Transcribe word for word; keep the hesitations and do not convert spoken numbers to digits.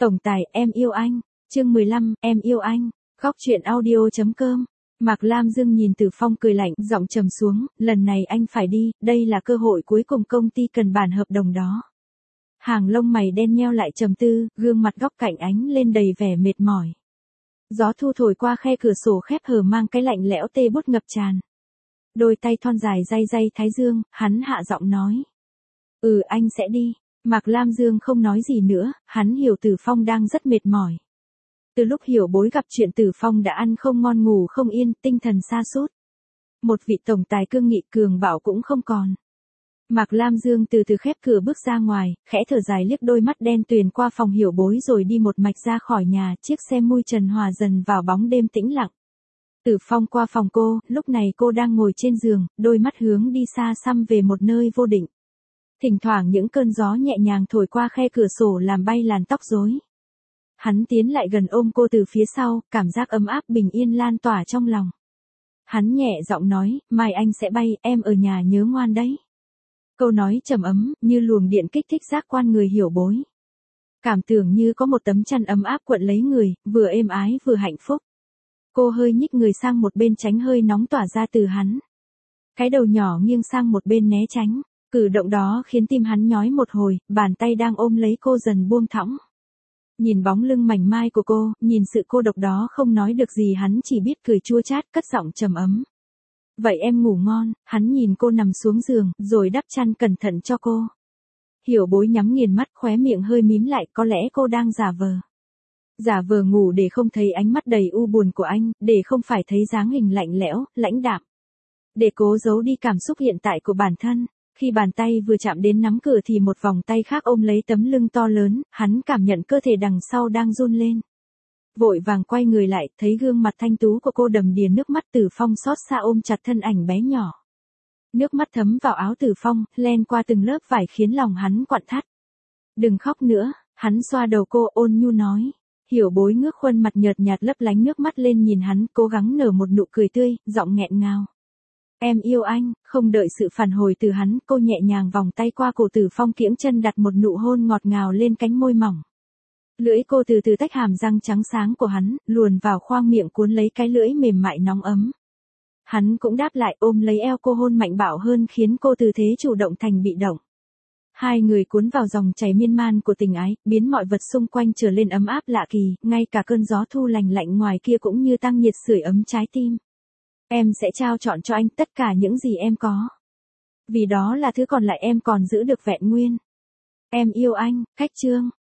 Tổng tài, em yêu anh. Chương mười lăm, em yêu anh. Góc truyện audio chấm com. Mạc Lam Dương nhìn Tử Phong cười lạnh, giọng trầm xuống, lần này anh phải đi, đây là cơ hội cuối cùng công ty cần bản hợp đồng đó. Hàng lông mày đen nheo lại trầm tư, gương mặt góc cạnh ánh lên đầy vẻ mệt mỏi. Gió thu thổi qua khe cửa sổ khép hờ mang cái lạnh lẽo tê bút ngập tràn. Đôi tay thon dài day day thái dương, hắn hạ giọng nói. Ừ, anh sẽ đi. Mạc Lam Dương không nói gì nữa, hắn hiểu Tử Phong đang rất mệt mỏi. Từ lúc Hiểu Bối gặp chuyện Tử Phong đã ăn không ngon ngủ không yên, tinh thần sa sút. Một vị tổng tài cương nghị cường bạo cũng không còn. Mạc Lam Dương từ từ khép cửa bước ra ngoài, khẽ thở dài liếc đôi mắt đen tuyền qua phòng Hiểu Bối rồi đi một mạch ra khỏi nhà, chiếc xe mui trần hòa dần vào bóng đêm tĩnh lặng. Tử Phong qua phòng cô, lúc này cô đang ngồi trên giường, đôi mắt hướng đi xa xăm về một nơi vô định. Thỉnh thoảng những cơn gió nhẹ nhàng thổi qua khe cửa sổ làm bay làn tóc rối. Hắn tiến lại gần ôm cô từ phía sau, cảm giác ấm áp bình yên lan tỏa trong lòng. Hắn nhẹ giọng nói, mai anh sẽ bay, em ở nhà nhớ ngoan đấy. Câu nói trầm ấm, như luồng điện kích thích giác quan người Hiểu Bối. Cảm tưởng như có một tấm chăn ấm áp cuộn lấy người, vừa êm ái vừa hạnh phúc. Cô hơi nhích người sang một bên tránh hơi nóng tỏa ra từ hắn. Cái đầu nhỏ nghiêng sang một bên né tránh. Cử động đó khiến tim hắn nhói một hồi, bàn tay đang ôm lấy cô dần buông thõng. Nhìn bóng lưng mảnh mai của cô, nhìn sự cô độc đó không nói được gì hắn chỉ biết cười chua chát cất giọng trầm ấm. Vậy em ngủ ngon, hắn nhìn cô nằm xuống giường, rồi đắp chăn cẩn thận cho cô. Hiểu Bối nhắm nghiền mắt khóe miệng hơi mím lại, có lẽ cô đang giả vờ. Giả vờ ngủ để không thấy ánh mắt đầy u buồn của anh, để không phải thấy dáng hình lạnh lẽo, lãnh đạm. Để cố giấu đi cảm xúc hiện tại của bản thân. Khi bàn tay vừa chạm đến nắm cửa thì một vòng tay khác ôm lấy tấm lưng to lớn, hắn cảm nhận cơ thể đằng sau đang run lên. Vội vàng quay người lại, thấy gương mặt thanh tú của cô đầm đìa nước mắt. Tử Phong xót xa ôm chặt thân ảnh bé nhỏ. Nước mắt thấm vào áo Tử Phong, len qua từng lớp vải khiến lòng hắn quặn thắt. Đừng khóc nữa, hắn xoa đầu cô ôn nhu nói. Hiểu Bối ngước khuôn mặt nhợt nhạt lấp lánh nước mắt lên nhìn hắn, cố gắng nở một nụ cười tươi, giọng nghẹn ngào. Em yêu anh. Không đợi sự phản hồi từ hắn, cô nhẹ nhàng vòng tay qua cổ Tử Phong kiễng chân đặt một nụ hôn ngọt ngào lên cánh môi mỏng. Lưỡi cô từ từ tách hàm răng trắng sáng của hắn, luồn vào khoang miệng cuốn lấy cái lưỡi mềm mại nóng ấm. Hắn cũng đáp lại ôm lấy eo cô hôn mạnh bạo hơn khiến cô từ thế chủ động thành bị động. Hai người cuốn vào dòng chảy miên man của tình ái, biến mọi vật xung quanh trở lên ấm áp lạ kỳ, ngay cả cơn gió thu lành lạnh ngoài kia cũng như tăng nhiệt sưởi ấm trái tim. Em sẽ trao trọn cho anh tất cả những gì em có. Vì đó là thứ còn lại em còn giữ được vẹn nguyên. Em yêu anh. Cách chương.